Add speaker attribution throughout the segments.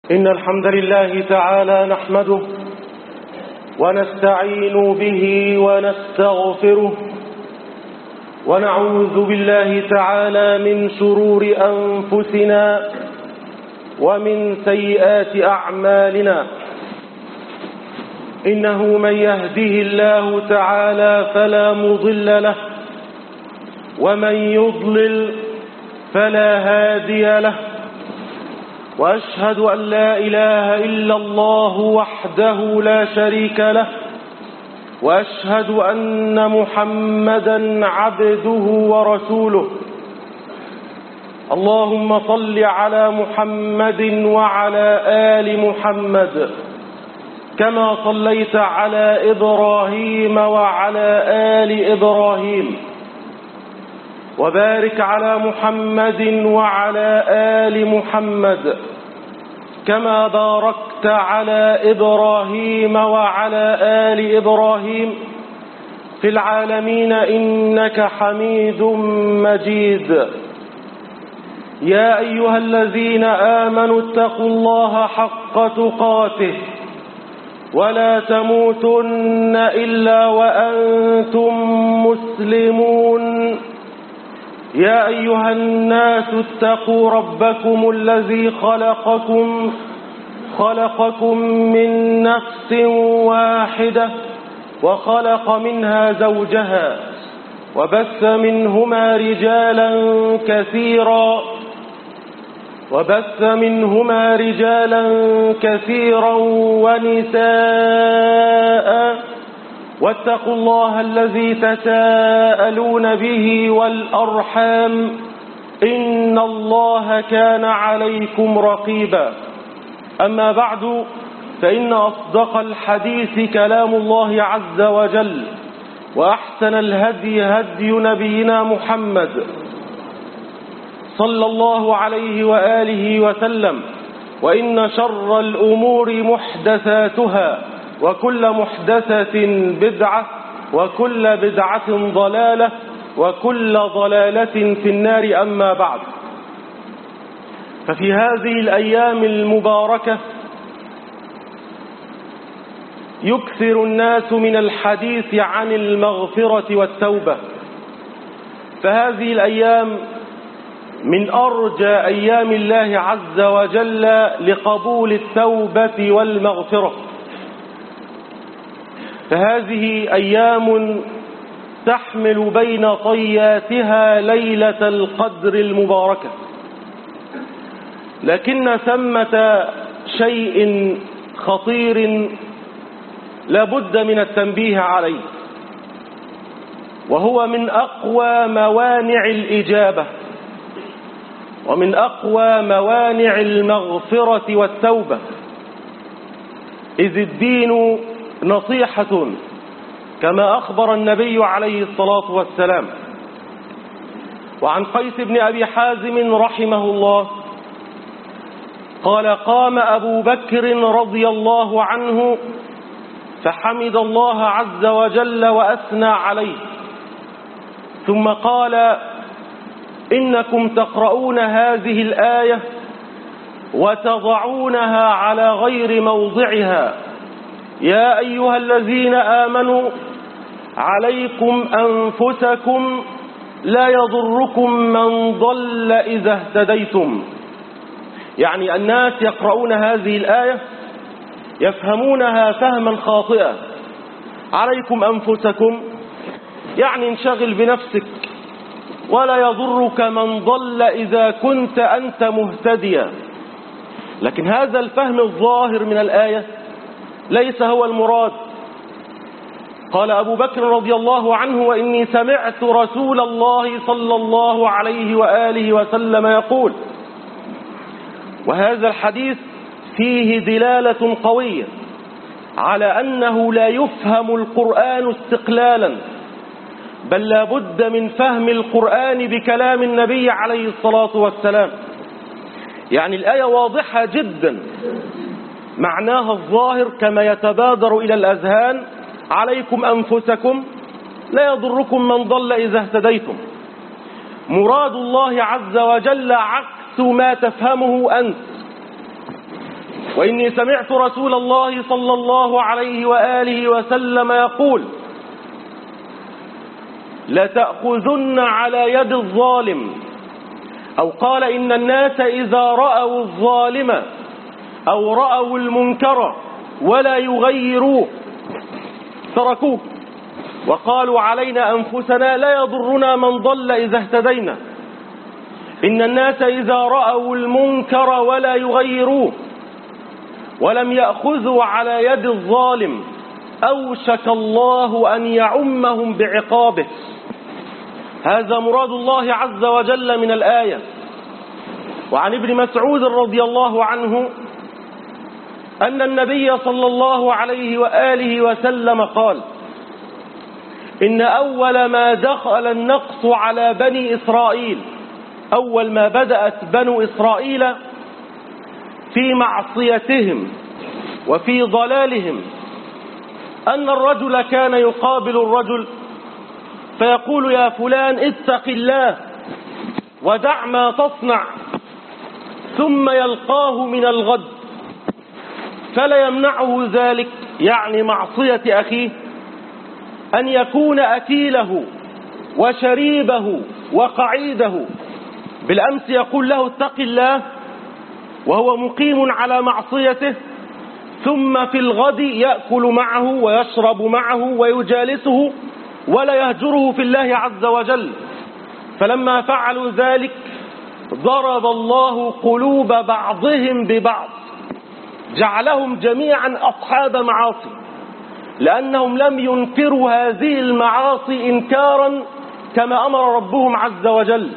Speaker 1: إن الحمد لله تعالى نحمده ونستعين به ونستغفره ونعوذ بالله تعالى من شرور أنفسنا ومن سيئات أعمالنا. إنه من يهده الله تعالى فلا مضل له ومن يضلل فلا هادي له، وأشهد أن لا إله إلا الله وحده لا شريك له، وأشهد أن محمدا عبده ورسوله. اللهم صل على محمد وعلى آل محمد كما صليت على إبراهيم وعلى آل إبراهيم، وبارك على محمد وعلى آل محمد كما باركت على إبراهيم وعلى آل إبراهيم في العالمين إنك حميد مجيد. يا أيها الذين آمنوا اتقوا الله حق تقاته ولا تموتن إلا وأنتم مسلمون. يا أيها الناس اتقوا ربكم الذي خلقكم من نفس واحدة وخلق منها زوجها وبث منهما رجالا كثيرا ونساء، واتقوا الله الذي تساءلون به والأرحام إن الله كان عليكم رقيبا. أما بعد، فإن أصدق الحديث كلام الله عز وجل، وأحسن الهدي هدي نبينا محمد صلى الله عليه وآله وسلم، وإن شر الأمور محدثاتها، وكل محدثة بدعة، وكل بدعة ضلالة، وكل ضلالة في النار. أما بعد، ففي هذه الأيام المباركة يكثر الناس من الحديث عن المغفرة والتوبة، فهذه الأيام من أرجى أيام الله عز وجل لقبول التوبة والمغفرة، فهذه أيام تحمل بين طياتها ليلة القدر المباركة. لكن ثمة شيء خطير لابد من التنبيه عليه، وهو من أقوى موانع الإجابة ومن أقوى موانع المغفرة والتوبة، إذ الدين نصيحة كما أخبر النبي عليه الصلاة والسلام. وعن قيس بن أبي حازم رحمه الله قال: قام أبو بكر رضي الله عنه فحمد الله عز وجل وأثنى عليه، ثم قال: إنكم تقرؤون هذه الآية وتضعونها على غير موضعها. يا أيها الذين آمنوا عليكم أنفسكم لا يضركم من ضل إذا اهتديتم. يعني الناس يقرؤون هذه الآية يفهمونها فهما خاطئا. عليكم أنفسكم يعني انشغل بنفسك، ولا يضرك من ضل إذا كنت أنت مهتديا. لكن هذا الفهم الظاهر من الآية ليس هو المراد. قال أبو بكر رضي الله عنه: وإني سمعت رسول الله صلى الله عليه وآله وسلم يقول. وهذا الحديث فيه دلالة قوية على أنه لا يفهم القرآن استقلالا، بل لا بد من فهم القرآن بكلام النبي عليه الصلاة والسلام. يعني الآية واضحة جدا، معناها الظاهر كما يتبادر إلى الأذهان: عليكم أنفسكم لا يضركم من ضل إذا اهتديتم. مراد الله عز وجل عكس ما تفهمه أنت. وإني سمعت رسول الله صلى الله عليه وآله وسلم يقول: لتأخذن على يد الظالم، أو قال: إن الناس إذا رأوا الظالم أو رأوا المنكر ولا يغيروه تركوه وقالوا علينا أنفسنا لا يضرنا من ضل إذا اهتدينا. إن الناس إذا رأوا المنكر ولا يغيروه ولم يأخذوا على يد الظالم أوشك الله أن يعمهم بعقابه. هذا مراد الله عز وجل من الآية. وعن ابن مسعود رضي الله عنه أن النبي صلى الله عليه وآله وسلم قال: إن أول ما دخل النقص على بني إسرائيل، أول ما بدأت بنو إسرائيل في معصيتهم وفي ضلالهم أن الرجل كان يقابل الرجل فيقول: يا فلان اتق الله ودع ما تصنع، ثم يلقاه من الغد فلا يمنعه ذلك، يعني معصية أخيه، أن يكون أكيله وشريبه وقعيده. بالأمس يقول له اتق الله وهو مقيم على معصيته، ثم في الغد يأكل معه ويشرب معه ويجالسه ولا يهجره في الله عز وجل. فلما فعلوا ذلك ضرب الله قلوب بعضهم ببعض، جعلهم جميعا أصحاب معاصي، لأنهم لم ينكروا هذه المعاصي إنكارا كما أمر ربهم عز وجل.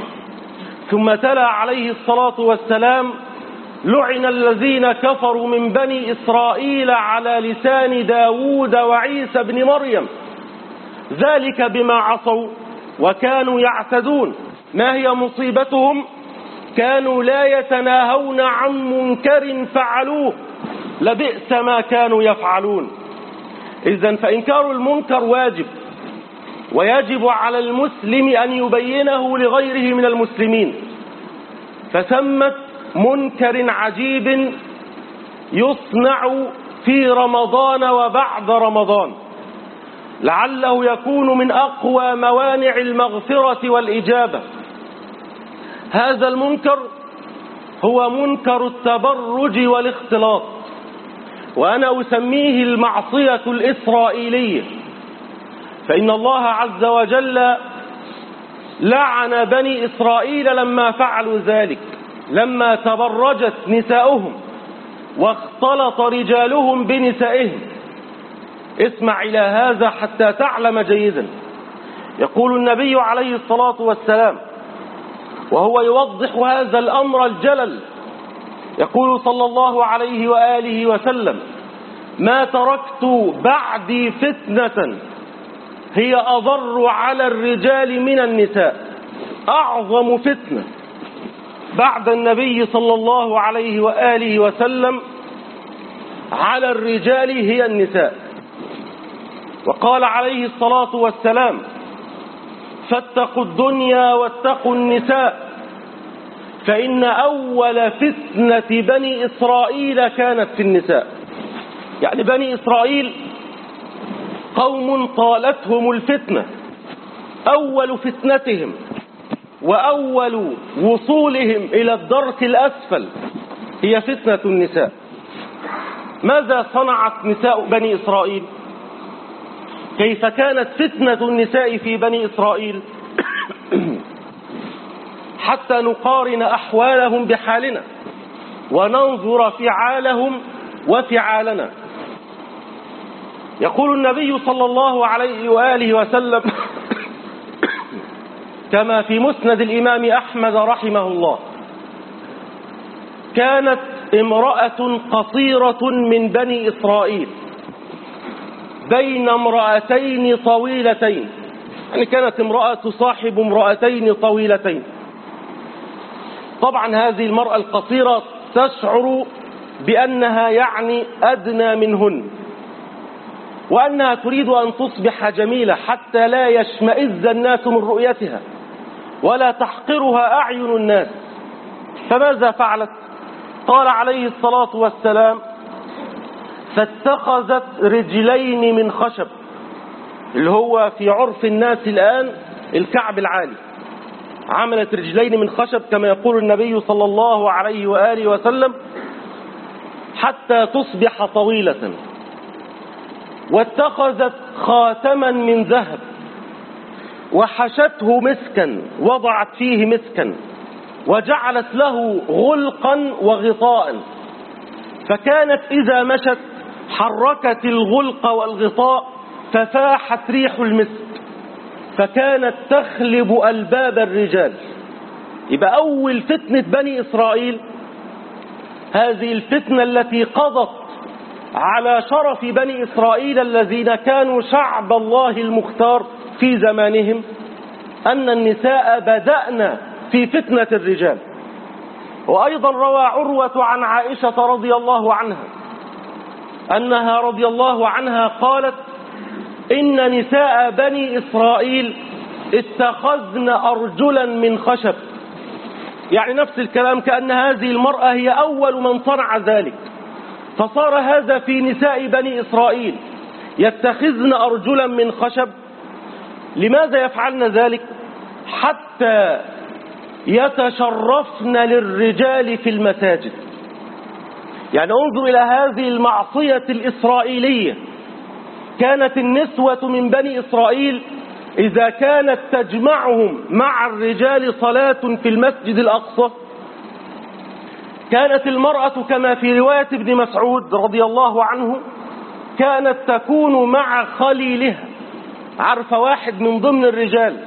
Speaker 1: ثم تلا عليه الصلاة والسلام: لعن الذين كفروا من بني إسرائيل على لسان داود وعيسى بن مريم، ذلك بما عصوا وكانوا يعتدون. ما هي مصيبتهم؟ كانوا لا يتناهون عن منكر فعلوه، لبئس ما كانوا يفعلون. إذن فإنكار المنكر واجب، ويجب على المسلم أن يبينه لغيره من المسلمين. فثمة منكر عجيب يصنع في رمضان وبعد رمضان، لعله يكون من أقوى موانع المغفرة والإجابة. هذا المنكر هو منكر التبرج والاختلاط، وأنا أسميه المعصية الإسرائيلية. فإن الله عز وجل لعن بني إسرائيل لما فعلوا ذلك، لما تبرجت نساؤهم واختلط رجالهم بنسائهم. اسمع إلى هذا حتى تعلم جيدا. يقول النبي عليه الصلاة والسلام وهو يوضح هذا الأمر الجلل، يقول صلى الله عليه وآله وسلم: ما تركت بعدي فتنة هي أضر على الرجال من النساء. أعظم فتنة بعد النبي صلى الله عليه وآله وسلم على الرجال هي النساء. وقال عليه الصلاة والسلام: فاتقوا الدنيا واتقوا النساء، فإن أول فتنة بني إسرائيل كانت في النساء. يعني بني إسرائيل قوم طالتهم الفتنة، أول فتنتهم وأول وصولهم إلى الدرك الأسفل هي فتنة النساء. ماذا صنعت نساء بني إسرائيل؟ كيف كانت فتنة النساء في بني إسرائيل؟ حتى نقارن أحوالهم بحالنا وننظر فعالهم وفعالنا. يقول النبي صلى الله عليه وآله وسلم كما في مسند الإمام أحمد رحمه الله: كانت امرأة قصيرة من بني إسرائيل بين امرأتين طويلتين، يعني كانت امرأة تصاحب امرأتين طويلتين. طبعا هذه المرأة القصيرة تشعر بأنها يعني أدنى منهن، وأنها تريد أن تصبح جميلة حتى لا يشمئز الناس من رؤيتها ولا تحقرها أعين الناس. فماذا فعلت؟ قال عليه الصلاة والسلام: فاتخذت رجلين من خشب، اللي هو في عرف الناس الآن الكعب العالي. عملت رجلين من خشب كما يقول النبي صلى الله عليه وآله وسلم حتى تصبح طويلة. واتخذت خاتما من ذهب وحشته مسكا، وضعت فيه مسكا، وجعلت له غلقا وغطاء، فكانت إذا مشت حركت الغلق والغطاء ففاحت ريح المسك، فكانت تخلب ألباب الرجال. يبقى أول فتنة بني إسرائيل هذه الفتنة التي قضت على شرف بني إسرائيل الذين كانوا شعب الله المختار في زمانهم، أن النساء بدأن في فتنة الرجال. وأيضا روى عروة عن عائشة رضي الله عنها أنها رضي الله عنها قالت: إن نساء بني إسرائيل اتخذن أرجلا من خشب، يعني نفس الكلام، كأن هذه المرأة هي أول من صنع ذلك. فصار هذا في نساء بني إسرائيل يتخذن أرجلا من خشب. لماذا يفعلن ذلك؟ حتى يتشرفن للرجال في المساجد. يعني انظر إلى هذه المعصية الإسرائيلية. كانت النسوة من بني إسرائيل إذا كانت تجمعهم مع الرجال صلاة في المسجد الأقصى، كانت المرأة كما في رواية ابن مسعود رضي الله عنه كانت تكون مع خليلها، عرف واحد من ضمن الرجال،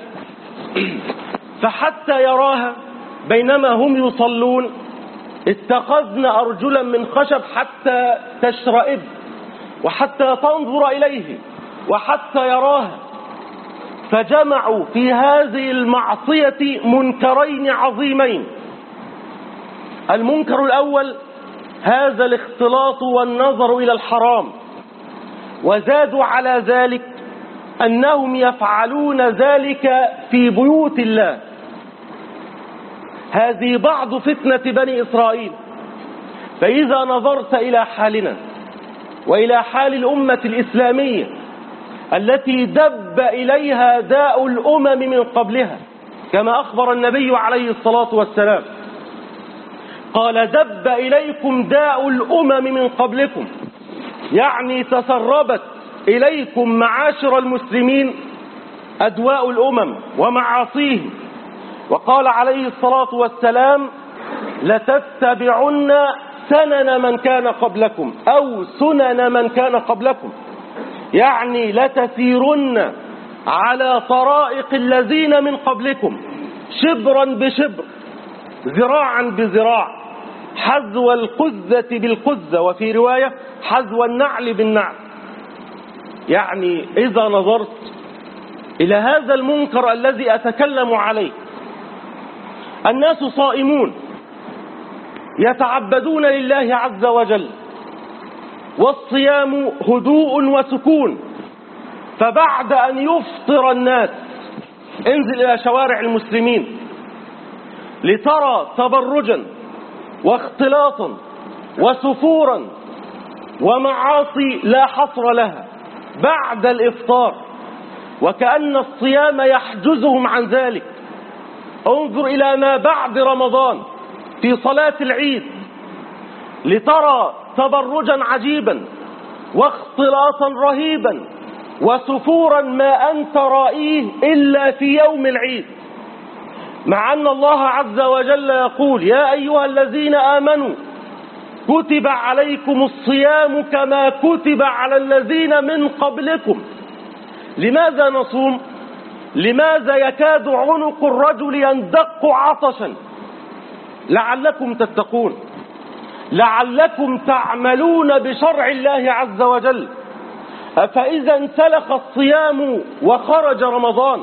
Speaker 1: فحتى يراها بينما هم يصلون اتخذن أرجلا من خشب حتى تشرئب وحتى تنظر إليه وحتى يراها. فجمعوا في هذه المعصية منكرين عظيمين. المنكر الأول هذا الاختلاط والنظر إلى الحرام، وزادوا على ذلك أنهم يفعلون ذلك في بيوت الله. هذه بعض فتنة بني إسرائيل. فإذا نظرت إلى حالنا وإلى حال الأمة الإسلامية التي دب إليها داء الأمم من قبلها، كما أخبر النبي عليه الصلاة والسلام قال: دب إليكم داء الأمم من قبلكم، يعني تسربت إليكم معاشر المسلمين أدواء الأمم ومعاصيهم. وقال عليه الصلاة والسلام: لتتبعن سنن من كان قبلكم أو سنن من كان قبلكم، يعني لتسيرن على طرائق الذين من قبلكم شبرا بشبر ذراعا بذراع، حذو القزة بالقزة، وفي رواية حذو النعل بالنعل. يعني إذا نظرت إلى هذا المنكر الذي أتكلم عليه، الناس صائمون يتعبدون لله عز وجل، والصيام هدوء وسكون، فبعد أن يفطر الناس انزل إلى شوارع المسلمين لترى تبرجا واختلاطا وسفورا ومعاصي لا حصر لها بعد الإفطار، وكأن الصيام يحجزهم عن ذلك. انظر إلى ما بعد رمضان في صلاة العيد لترى تبرجا عجيبا واختلاطا رهيبا وسفورا ما أنت رائيه إلا في يوم العيد، مع أن الله عز وجل يقول: يا أيها الذين آمنوا كتب عليكم الصيام كما كتب على الذين من قبلكم. لماذا نصوم؟ لماذا يكاد عنق الرجل يندق عطشا؟ لعلكم تتقون، لعلكم تعملون بشرع الله عز وجل. فإذا انسلخ الصيام وخرج رمضان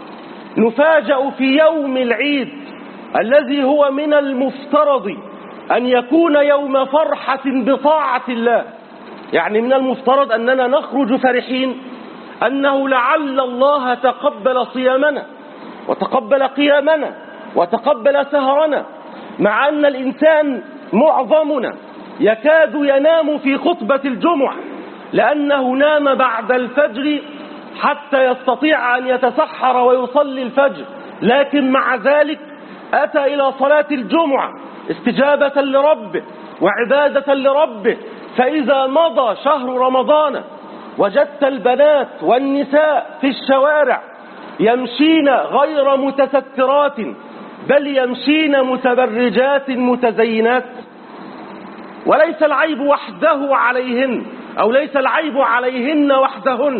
Speaker 1: نفاجأ في يوم العيد الذي هو من المفترض أن يكون يوم فرحة بطاعة الله. يعني من المفترض أننا نخرج فرحين أنه لعل الله تقبل صيامنا وتقبل قيامنا وتقبل سهرنا، مع أن الإنسان معظمنا يكاد ينام في خطبة الجمعة لأنه نام بعد الفجر حتى يستطيع أن يتسحر ويصلي الفجر، لكن مع ذلك أتى إلى صلاة الجمعة استجابة لربه وعبادة لربه. فإذا مضى شهر رمضان وجدت البنات والنساء في الشوارع يمشين غير متسترات، بل يمشين متبرجات متزينات. وليس العيب وحده عليهن، أو ليس العيب عليهن وحدهن،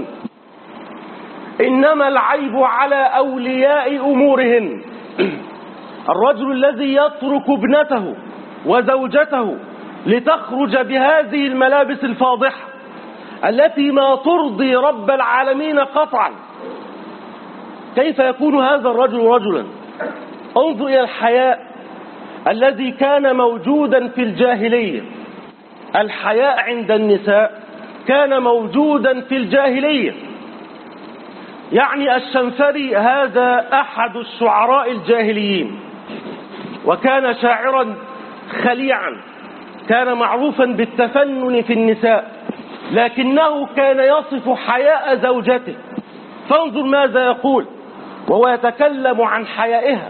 Speaker 1: إنما العيب على أولياء أمورهن. الرجل الذي يترك ابنته وزوجته لتخرج بهذه الملابس الفاضحة التي ما ترضي رب العالمين قطعا، كيف يكون هذا الرجل رجلا؟ انظر إلى الحياء الذي كان موجودا في الجاهلية. الحياء عند النساء كان موجودا في الجاهلية. يعني الشنفري هذا أحد الشعراء الجاهليين، وكان شاعرا خليعا، كان معروفا بالتفنن في النساء، لكنه كان يصف حياء زوجته. فانظر ماذا يقول وهو يتكلم عن حيائها.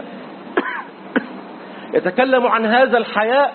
Speaker 1: يتكلم عن هذا الحياء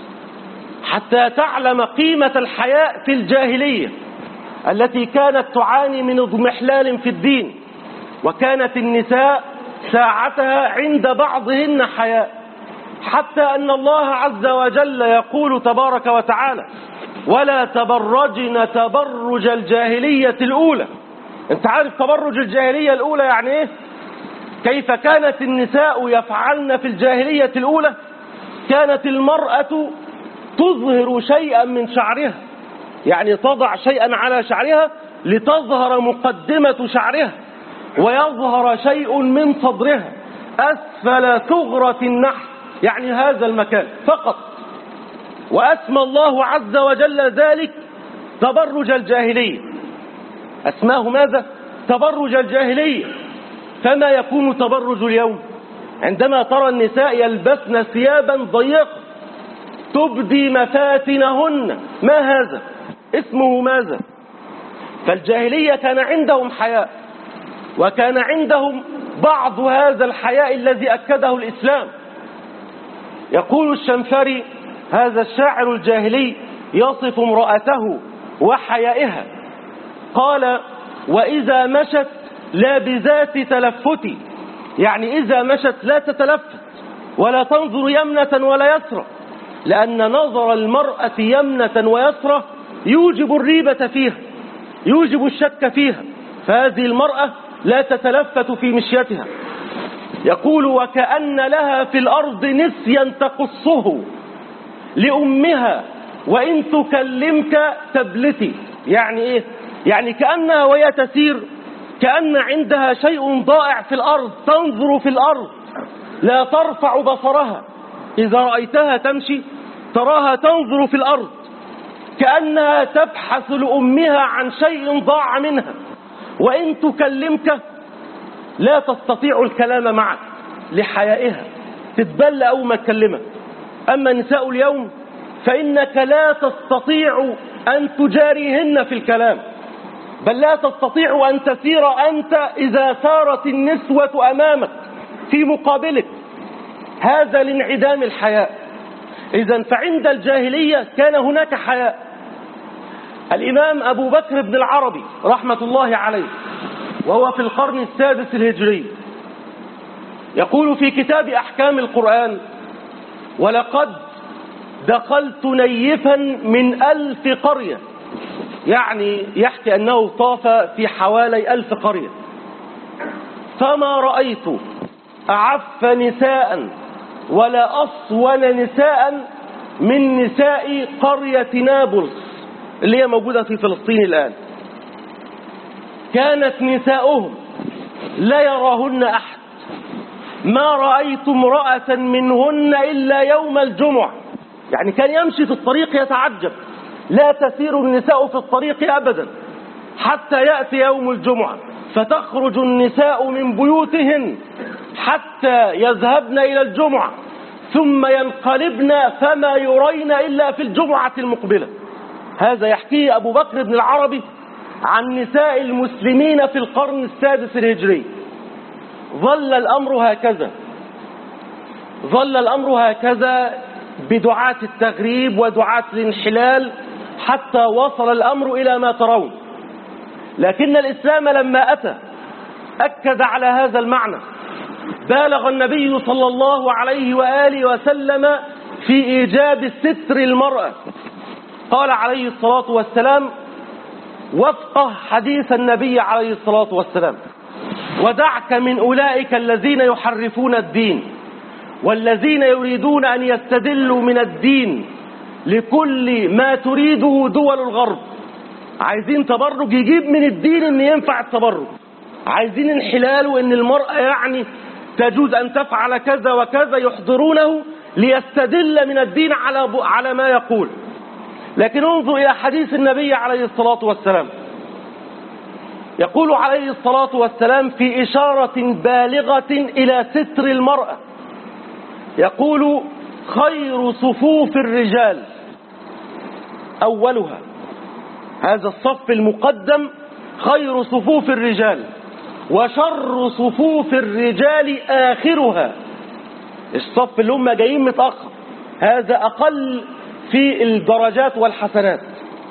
Speaker 1: حتى تعلم قيمة الحياء في الجاهلية التي كانت تعاني من اضمحلال في الدين، وكانت النساء ساعتها عند بعضهن حياء، حتى أن الله عز وجل يقول تبارك وتعالى: ولا تبرجن تبرج الجاهلية الأولى. انت عارف تبرج الجاهلية الأولى يعني ايه؟ كيف كانت النساء يفعلن في الجاهلية الأولى؟ كانت المرأة تظهر شيئا من شعرها، يعني تضع شيئا على شعرها لتظهر مقدمة شعرها، ويظهر شيء من صدرها أسفل ثغرة النحل، يعني هذا المكان فقط. وأسمى الله عز وجل ذلك تبرج الجاهلية، أسماه ماذا؟ تبرج الجاهلية. فما يكون تبرج اليوم عندما ترى النساء يلبسن ثيابا ضيقة تبدي مفاتنهن؟ ما هذا؟ اسمه ماذا؟ فالجاهلية كان عندهم حياء، وكان عندهم بعض هذا الحياء الذي أكده الإسلام. يقول الشنفري هذا الشاعر الجاهلي يصف امرأته وحيائها، قال: وإذا مشت لا بذات تلفت، يعني إذا مشت لا تتلفت ولا تنظر يمنة ولا يسرى، لأن نظر المرأة يمنة ويسرى يوجب الريبة فيها، يوجب الشك فيها، فهذه المرأة لا تتلفت في مشيتها. يقول: وكأن لها في الأرض نسيا تقصه لأمها وإن تكلمك تبلتي. يعني إيه؟ يعني كأنها وهي تسير كأن عندها شيء ضائع في الأرض، تنظر في الأرض لا ترفع بصرها، إذا رأيتها تمشي تراها تنظر في الأرض كأنها تبحث لأمها عن شيء ضاع منها، وإن تكلمك لا تستطيع الكلام معك لحيائها، تتبلى أو ما تكلمك. أما نساء اليوم فإنك لا تستطيع أن تجاريهن في الكلام، بل لا تستطيع أن تسير أنت إذا سارت النسوة أمامك في مقابلك. هذا لانعدام الحياء. إذن فعند الجاهلية كان هناك حياء. الإمام أبو بكر بن العربي رحمة الله عليه وهو في القرن السادس الهجري يقول في كتاب أحكام القرآن: ولقد دخلت نيفا من 1000 قرية، يعني يحكي أنه طاف في حوالي 1000 قرية، فما رأيت أعف نساء ولا أصون نساء من نساء قرية نابلس اللي هي موجودة في فلسطين الآن. كانت نساؤهم لا يراهن أحد، ما رأيت امرأة منهن إلا يوم الجمعة. يعني كان يمشي في الطريق يتعجب، لا تسير النساء في الطريق أبدا حتى يأتي يوم الجمعة، فتخرج النساء من بيوتهن حتى يذهبن إلى الجمعة، ثم ينقلبن فما يرين إلا في الجمعة المقبلة. هذا يحكيه أبو بكر بن العربي عن نساء المسلمين في القرن السادس الهجري. ظل الأمر هكذا بدعاة التغريب ودعاة الانحلال حتى وصل الأمر إلى ما ترون. لكن الإسلام لما أتى أكد على هذا المعنى. بالغ النبي صلى الله عليه وآله وسلم في إيجاب ستر المرأة. قال عليه الصلاة والسلام وفقه حديث النبي عليه الصلاة والسلام: ودعك من أولئك الذين يحرفون الدين والذين يريدون أن يستدلوا من الدين لكل ما تريده دول الغرب. عايزين تبرج، يجيب من الدين ان ينفع التبرج. عايزين انحلال وان المرأة يعني تجوز ان تفعل كذا وكذا، يحضرونه ليستدل من الدين على ما يقول. لكن انظر الى حديث النبي عليه الصلاة والسلام. يقول عليه الصلاة والسلام في إشارة بالغة إلى ستر المرأة، يقول: خير صفوف الرجال أولها. هذا الصف المقدم خير صفوف الرجال، وشر صفوف الرجال آخرها. الصف اللي هم جايين متأخر هذا أقل في الدرجات والحسنات.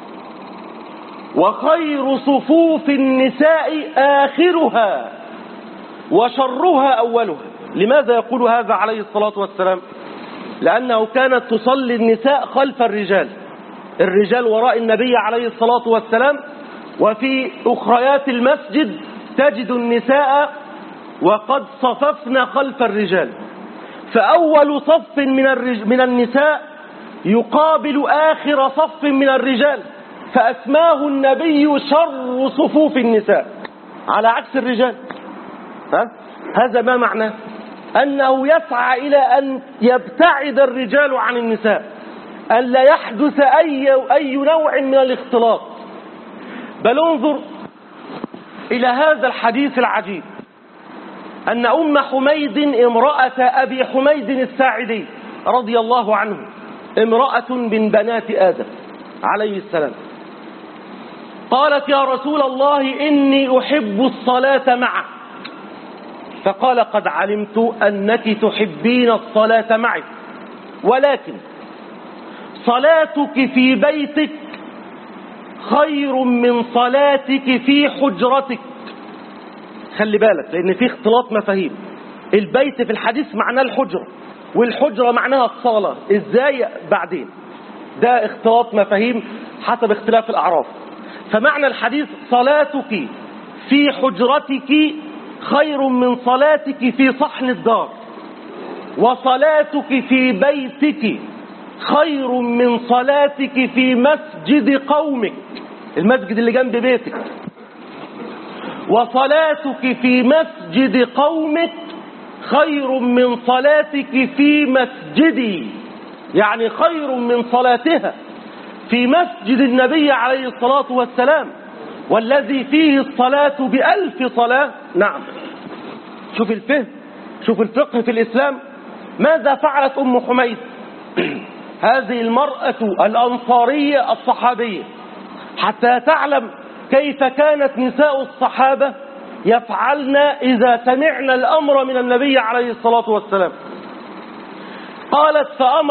Speaker 1: وخير صفوف النساء آخرها وشرها أولها. لماذا يقول هذا عليه الصلاة والسلام؟ لأنه كانت تصلي النساء خلف الرجال، الرجال وراء النبي عليه الصلاة والسلام، وفي أخريات المسجد تجد النساء وقد صففن خلف الرجال. فأول صف من النساء يقابل آخر صف من الرجال، فأسماه النبي شر صفوف النساء على عكس الرجال. هذا ما معناه؟ أنه يسعى إلى أن يبتعد الرجال عن النساء، أن لا يحدث أي نوع من الاختلاط. بل انظر إلى هذا الحديث العجيب، أن أم حميد امرأة أبي حميد الساعدي رضي الله عنه، امرأة من بنات آدم عليه السلام، قالت: يا رسول الله إني أحب الصلاة معك. فقال: قد علمت أنك تحبين الصلاة معي، ولكن صلاتك في بيتك خير من صلاتك في حجرتك. خلي بالك، لأن في اختلاط مفاهيم. البيت في الحديث معناه الحجرة، والحجرة معناها الصلاة. إزاي؟ بعدين. ده اختلاط مفاهيم حسب اختلاف الأعراف. فمعنى الحديث: صلاتك في حجرتك خير من صلاتك في صحن الدار، وصلاتك في بيتك خير من صلاتك في مسجد قومك، المسجد اللي جنب بيتك. وصلاتك في مسجد قومك خير من صلاتك في مسجدي، يعني خير من صلاتها في مسجد النبي عليه الصلاة والسلام، والذي فيه الصلاة ب1000 صلاة. نعم، شوف الفهم، شوف الفقه في الإسلام. ماذا فعلت أم حميد هذه المرأة الأنصارية الصحابية حتى تعلم كيف كانت نساء الصحابة يفعلن إذا سمعن الأمر من النبي عليه الصلاة والسلام؟ قالت: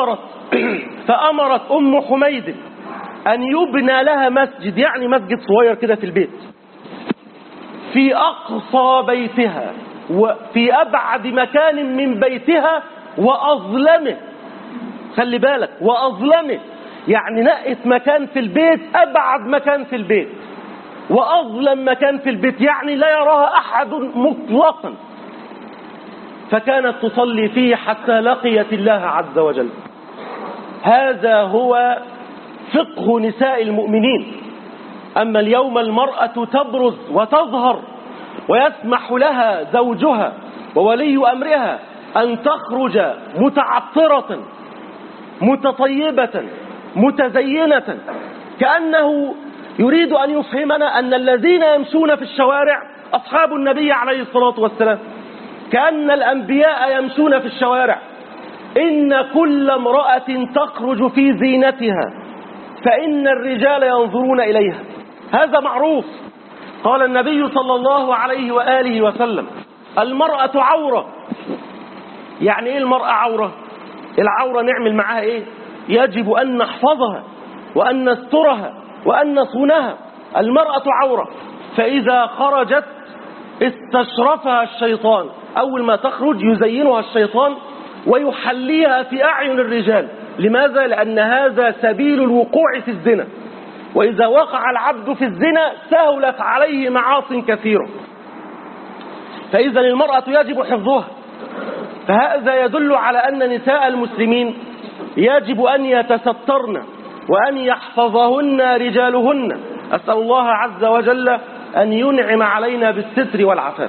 Speaker 1: فأمرت أم حميد أن يبنى لها مسجد، يعني مسجد صغير كده في البيت، في أقصى بيتها وفي أبعد مكان من بيتها وأظلمه. خلي بالك، وأظلمه يعني نقت مكان في البيت، أبعد مكان في البيت، وأظلم مكان في البيت يعني لا يراها أحد مطلقا. فكانت تصلي فيه حتى لقيت الله عز وجل. هذا هو فقه نساء المؤمنين. أما اليوم المرأة تبرز وتظهر ويسمح لها زوجها وولي أمرها أن تخرج متعطرة متطيبة متزينة، كأنه يريد أن يفهمنا أن الذين يمشون في الشوارع أصحاب النبي عليه الصلاة والسلام، كأن الأنبياء يمشون في الشوارع، إن كل امرأة تخرج في زينتها فإن الرجال ينظرون إليها. هذا معروف. قال النبي صلى الله عليه وآله وسلم: المرأة عورة. يعني إيه المرأة عورة؟ العورة نعمل معها إيه؟ يجب أن نحفظها وأن نسترها وأن نصونها. المرأة عورة، فإذا خرجت استشرفها الشيطان. أول ما تخرج يزينها الشيطان ويحليها في أعين الرجال. لماذا؟ لأن هذا سبيل الوقوع في الزنا، وإذا وقع العبد في الزنا سهلت عليه معاصٍ كثيرة. فإذا المرأة يجب حفظها. فهذا يدل على أن نساء المسلمين يجب أن يتسترن وأن يحفظهن رجالهن. أسأل الله عز وجل أن ينعم علينا بالستر والعفاف.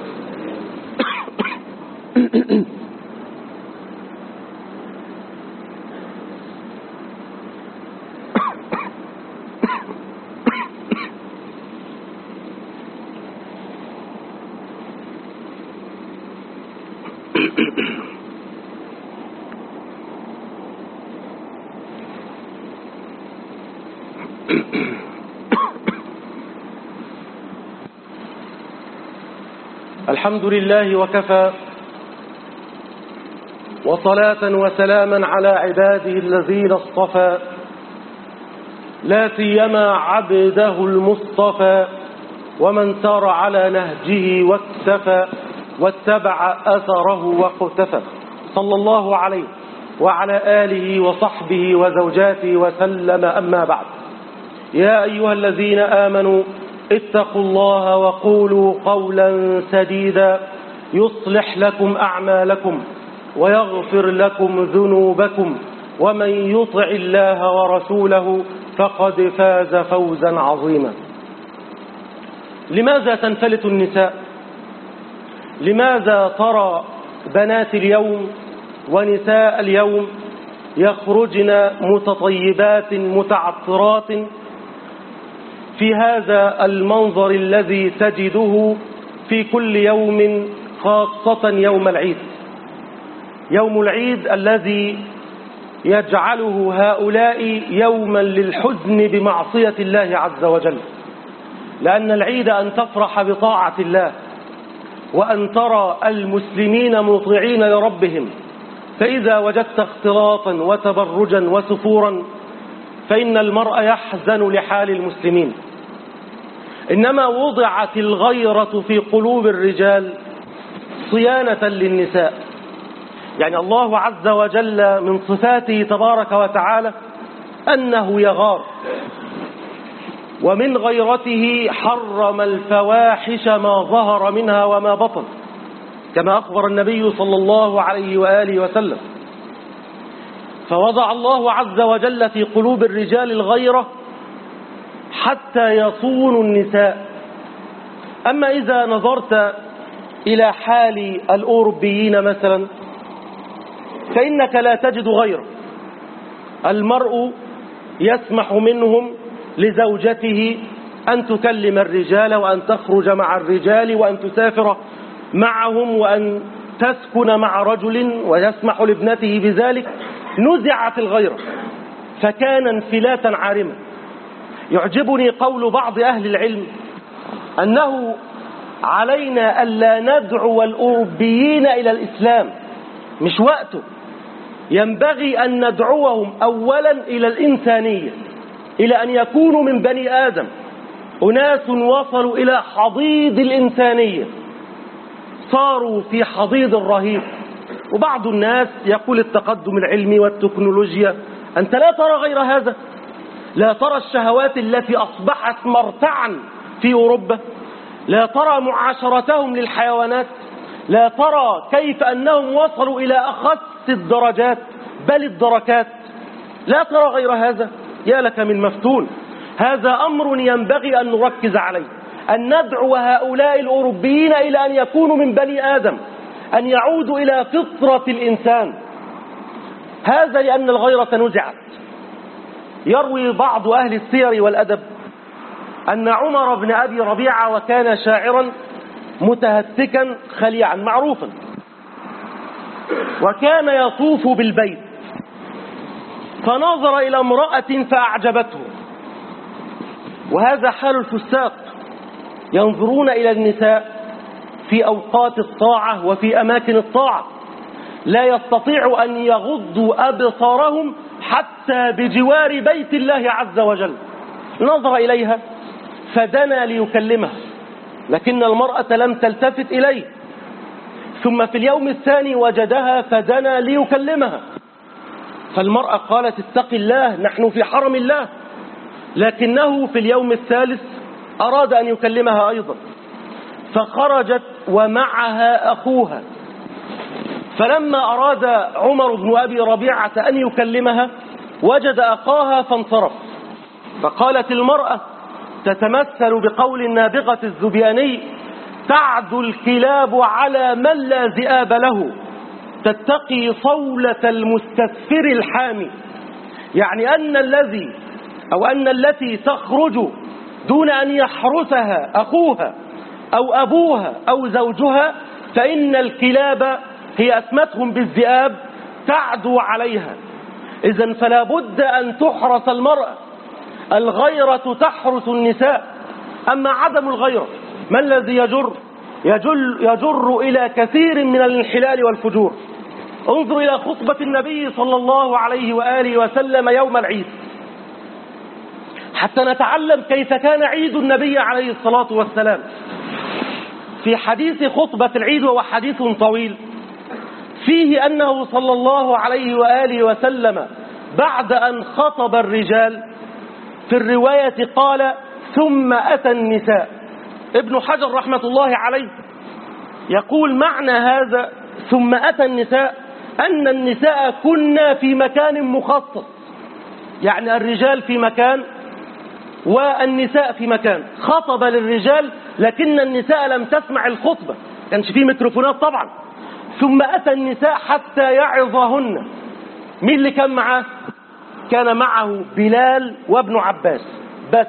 Speaker 1: الحمد لله وكفى، وصلاة وسلاما على عباده الذين اصطفى، لا سيما عبده المصطفى، ومن سار على نهجه واكتفى واتبع أثره واقتفى، صلى الله عليه وعلى آله وصحبه وزوجاته وسلم. أما بعد، يا أيها الذين آمنوا اتقوا الله وقولوا قولا سديدا يصلح لكم أعمالكم ويغفر لكم ذنوبكم، ومن يطع الله ورسوله فقد فاز فوزا عظيما. لماذا تنفلت النساء؟ لماذا ترى بنات اليوم ونساء اليوم يخرجن متطيبات متعطرات في هذا المنظر الذي تجده في كل يوم، خاصة يوم العيد؟ يوم العيد الذي يجعله هؤلاء يوما للحزن بمعصية الله عز وجل، لأن العيد أن تفرح بطاعة الله وأن ترى المسلمين مطيعين لربهم. فإذا وجدت اختلاطا وتبرجا وسفورا فإن المرء يحزن لحال المسلمين. إنما وضعت الغيرة في قلوب الرجال صيانة للنساء. يعني الله عز وجل من صفاته تبارك وتعالى أنه يغار، ومن غيرته حرم الفواحش ما ظهر منها وما بطن، كما أخبر النبي صلى الله عليه وآله وسلم. فوضع الله عز وجل في قلوب الرجال الغيرة حتى يصونوا النساء. أما إذا نظرت إلى حال الأوروبيين مثلا فإنك لا تجد غيره. المرء يسمح منهم لزوجته أن تكلم الرجال وأن تخرج مع الرجال وأن تسافر معهم وأن تسكن مع رجل، ويسمح لابنته بذلك. نزعت الغيرة فكان انفلاتا عارما. يعجبني قول بعض أهل العلم أنه علينا ألا ندعو الأوروبيين إلى الإسلام، مش وقته. ينبغي أن ندعوهم أولا إلى الإنسانية، إلى أن يكونوا من بني آدم، أناس وصلوا إلى حضيض الإنسانية، صاروا في حضيض رهيب. وبعض الناس يقول التقدم العلمي والتكنولوجيا. أنت لا ترى غير هذا؟ لا ترى الشهوات التي أصبحت مرتعا في أوروبا؟ لا ترى معاشرتهم للحيوانات؟ لا ترى كيف أنهم وصلوا إلى أخس الدرجات بل الدركات؟ لا ترى غير هذا؟ يا لك من مفتون. هذا أمر ينبغي أن نركز عليه، أن ندعو هؤلاء الأوروبيين إلى أن يكونوا من بني آدم، أن يعودوا إلى فطرة الإنسان. هذا لأن الغيرة نزعت. يروي بعض أهل السير والأدب أن عمر بن أبي ربيعة، وكان شاعرا متهتكا خليعا معروفا، وكان يطوف بالبيت فنظر إلى امرأة فأعجبته. وهذا حال الفساق، ينظرون إلى النساء في أوقات الطاعة وفي أماكن الطاعة، لا يستطيع أن يغضوا أبصارهم حتى بجوار بيت الله عز وجل. نظر إليها فدنا ليكلمها، لكن المرأة لم تلتفت إليه. ثم في اليوم الثاني وجدها فدنا ليكلمها، فالمرأة قالت اتق الله، نحن في حرم الله. لكنه في اليوم الثالث أراد أن يكلمها أيضا، فخرجت ومعها أخوها. فلما أراد عمر بن أبي ربيعة أن يكلمها وجد أخاها فانصرف. فقالت المرأة تتمثل بقول النابغة الزبياني: تعدو الكلاب على من لا ذئاب له، تتقي صولة المستثفر الحامي. يعني أن التي تخرج دون أن يحرسها أخوها أو أبوها أو زوجها، فإن الكلاب هي أسمتهم بالذئاب تعدو عليها. إذن فلا بد أن تحرس المرأة. الغيرة تحرس النساء، أما عدم الغيرة ما الذي يجر إلى كثير من الانحلال والفجور؟ انظر إلى خطبة النبي صلى الله عليه وآله وسلم يوم العيد حتى نتعلم كيف كان عيد النبي عليه الصلاة والسلام. في حديث خطبة العيد، وهو حديث طويل، فيه أنه صلى الله عليه وآله وسلم بعد أن خطب الرجال في الرواية قال: ثم أتى النساء. ابن حجر رحمة الله عليه يقول معنى هذا ثم أتى النساء أن النساء كنا في مكان مخصص، يعني الرجال في مكان والنساء في مكان. خطب للرجال لكن النساء لم تسمع الخطبة، كانش فيه ميكروفونات طبعا. ثم أتى النساء حتى يعظهن. مين اللي كان معاه؟ كان معه بلال وابن عباس بس.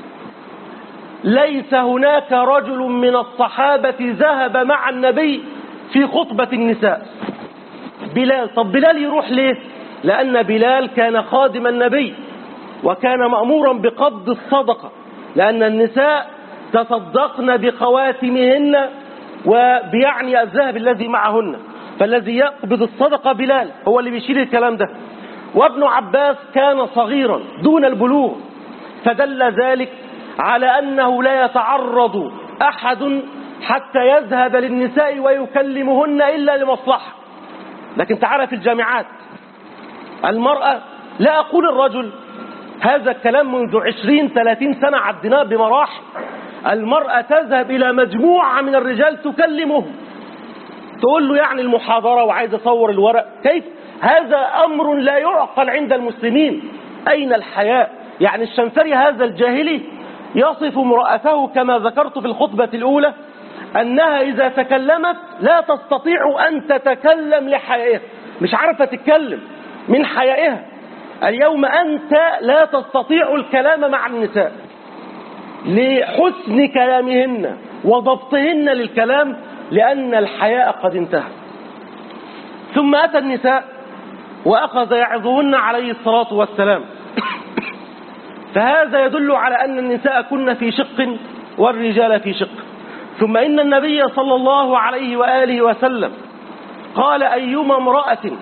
Speaker 1: ليس هناك رجل من الصحابة ذهب مع النبي في خطبة النساء. بلال. طب بلال يروح ليه؟ لأن بلال كان خادم النبي وكان مأمورا بقبض الصدقة، لأن النساء تصدقن بخواتمهن وبيعني الذهب الذي معهن، فالذي يقبض الصدقة بلال، هو اللي بيشيل الكلام ده. وابن عباس كان صغيرا دون البلوغ، فدل ذلك على أنه لا يتعرض أحد حتى يذهب للنساء ويكلمهن إلا لمصلحة. لكن تعالى في الجامعات المرأة، لا أقول الرجل، هذا الكلام منذ 20-30 سنة عدناه بمراحل. المرأة تذهب إلى مجموعة من الرجال تكلمهم، تقول له يعني المحاضرة وعايز أصور الورق. كيف؟ هذا أمر لا يعقل عند المسلمين. أين الحياء؟ يعني الشنفري هذا الجاهلي يصف امرأته كما ذكرت في الخطبة الأولى أنها إذا تكلمت لا تستطيع أن تتكلم لحيائها، مش عارفة تتكلم من حيائها. اليوم أنت لا تستطيع الكلام مع النساء لحسن كلامهن وضبطهن للكلام، لأن الحياء قد انتهى. ثم أتى النساء وأخذ يعظهن عليه الصلاة والسلام. فهذا يدل على أن النساء كن في شق والرجال في شق. ثم إن النبي صلى الله عليه وآله وسلم قال: أيما امرأة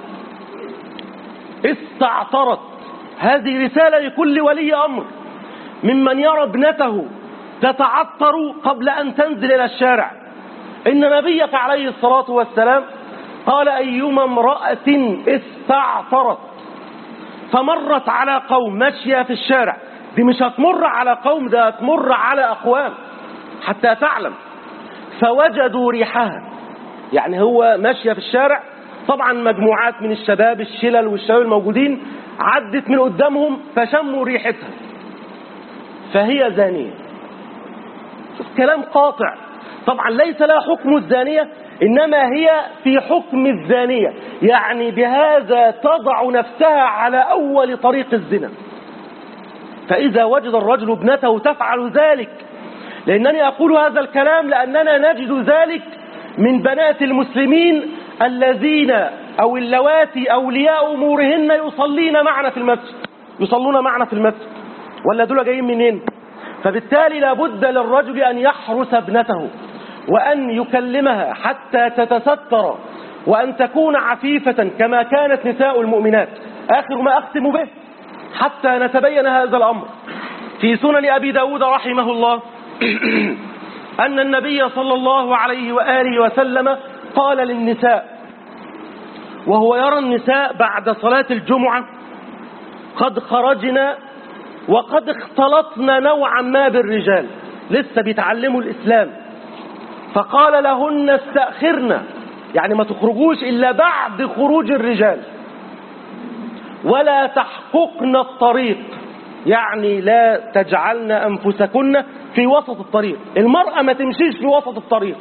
Speaker 1: استعطرت، هذه رسالة لكل ولي أمر ممن يرى ابنته تتعطر قبل أن تنزل إلى الشارع. إن نبيك عليه الصلاة والسلام قال: أيما امرأة استعطرت فمرت على قوم، ماشية في الشارع، دي مش هتمر على قوم، ده هتمر على أقوام حتى تعلم، فوجدوا ريحها. يعني هو ماشية في الشارع، طبعا مجموعات من الشباب، الشلل والشباب الموجودين، عدت من قدامهم فشموا ريحتها، فهي زانية. كلام قاطع. طبعا ليس لها حكم الزانية، إنما هي في حكم الزانية، يعني بهذا تضع نفسها على أول طريق الزنا. فإذا وجد الرجل ابنته تفعل ذلك، لأنني أقول هذا الكلام لأننا نجد ذلك من بنات المسلمين الذين أو اللواتي أولياء أمورهن يصلون معنا في المسجد ولا دول جايين منين؟ فبالتالي لابد للرجل أن يحرس ابنته وأن يكلمها حتى تتستر وأن تكون عفيفة كما كانت نساء المؤمنات. آخر ما أختم به حتى نتبين هذا الأمر في سنن أبي داود رحمه الله أن النبي صلى الله عليه وآله وسلم قال للنساء وهو يرى النساء بعد صلاة الجمعة قد خرجنا وقد اختلطنا نوعا ما بالرجال، لسه بيتعلموا الإسلام، فقال لهن استأخرنا، يعني ما تخرجوش إلا بعد خروج الرجال، ولا تحققن الطريق، يعني لا تجعلن أنفسكن في وسط الطريق، المرأة ما تمشيش في وسط الطريق،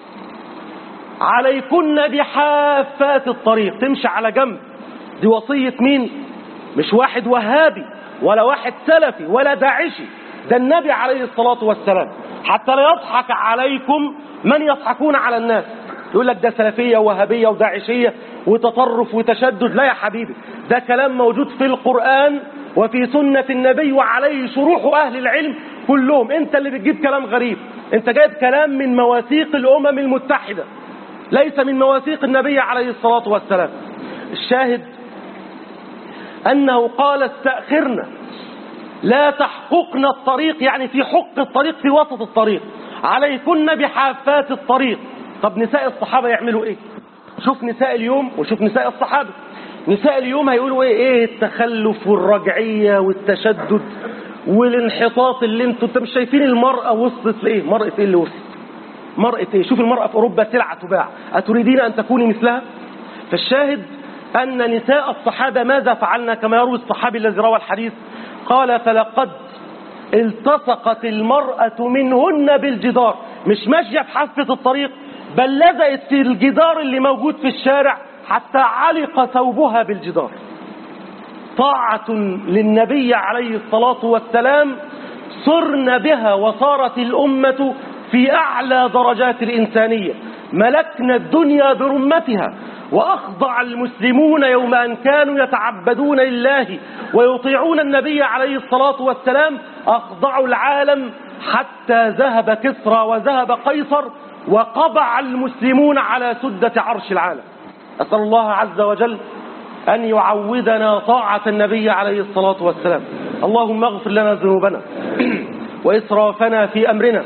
Speaker 1: عليكن بحافات الطريق، تمشي على جنب. دي وصية مين؟ مش واحد وهابي ولا واحد سلفي ولا داعشي، ده النبي عليه الصلاة والسلام، حتى لا يضحك عليكم من يضحكون على الناس، يقول لك ده سلفية ووهابية وداعشية وتطرف وتشدد. لا يا حبيبي، ده كلام موجود في القرآن وفي سنة النبي وعليه شروح أهل العلم كلهم. انت اللي بتجيب كلام غريب، انت جايب كلام من مواثيق الأمم المتحدة ليس من مواثيق النبي عليه الصلاة والسلام. الشاهد أنه قال استأخرنا لا تحققن الطريق، يعني في حق الطريق في وسط الطريق، عليكن بحافات الطريق. طب نساء الصحابة يعملوا ايه؟ شوف نساء اليوم وشوف نساء الصحابة. نساء اليوم هيقولوا ايه التخلف والرجعية والتشدد والانحطاط اللي انتوا مش شايفين المرأة وصلت لايه؟ مرأة ايه اللي وصلت؟ مرأة ايه؟ شوف المرأة في اوروبا سلعة تباع، اتريدين ان تكوني مثلها؟ فالشاهد ان نساء الصحابة ماذا فعلنا؟ كما يروي الصحابي الذي روى الحديث قال فلقد التصقت المرأة منهن بالجدار، مش ماشية في حافة الطريق بل لزقت في الجدار اللي موجود في الشارع حتى علق ثوبها بالجدار. طاعة للنبي عليه الصلاة والسلام صرنا بها وصارت الأمة في أعلى درجات الإنسانية، ملكنا الدنيا برمتها، وأخضع المسلمون يوم أن كانوا يتعبدون لله ويطيعون النبي عليه الصلاة والسلام، أخضعوا العالم حتى ذهب كسرى وذهب قيصر وقبع المسلمون على سدة عرش العالم. أسأل الله عز وجل أن يعودنا طاعة النبي عليه الصلاة والسلام. اللهم اغفر لنا ذنوبنا وإسرافنا في أمرنا،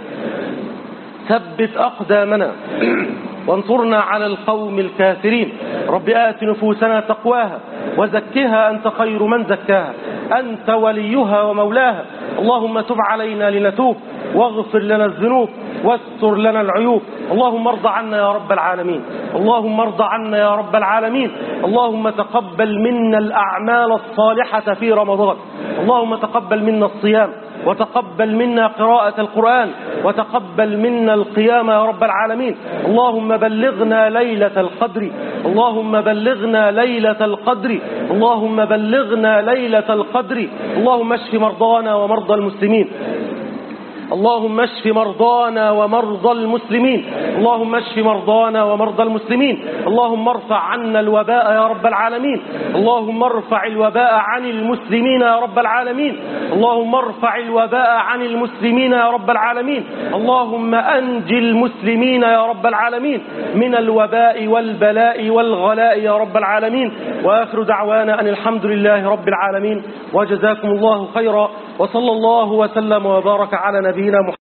Speaker 1: ثبت أقدامنا وانصرنا على القوم الكافرين. رب آت نفوسنا تقواها وزكها أنت خير من زكاها، أنت وليها ومولاها. اللهم تب علينا لنتوب واغفر لنا الذنوب واستر لنا العيوب. اللهم ارض عنا يا رب العالمين، اللهم ارض عنا يا رب العالمين. اللهم تقبل منا الأعمال الصالحة في رمضان، اللهم تقبل منا الصيام وتقبل منا قراءة القرآن وتقبل منا القيام يا رب العالمين. اللهم بلغنا ليلة القدر، اللهم بلغنا ليلة القدر، اللهم بلغنا ليلة القدر. اللهم اشف مرضانا ومرضى المسلمين، اللهم اشف مرضانا ومرضى المسلمين، اللهم اشف مرضانا ومرضى المسلمين. اللهم ارفع عنا الوباء يا رب العالمين، اللهم ارفع الوباء عن المسلمين يا رب العالمين، اللهم ارفع الوباء عن المسلمين يا رب العالمين. اللهم أنجي المسلمين يا رب العالمين من الوباء والبلاء والغلاء يا رب العالمين. وآخر دعوانا أن الحمد لله رب العالمين، وجزاكم الله خيرا، وصلى الله وسلم وبارك على نبينا محمد.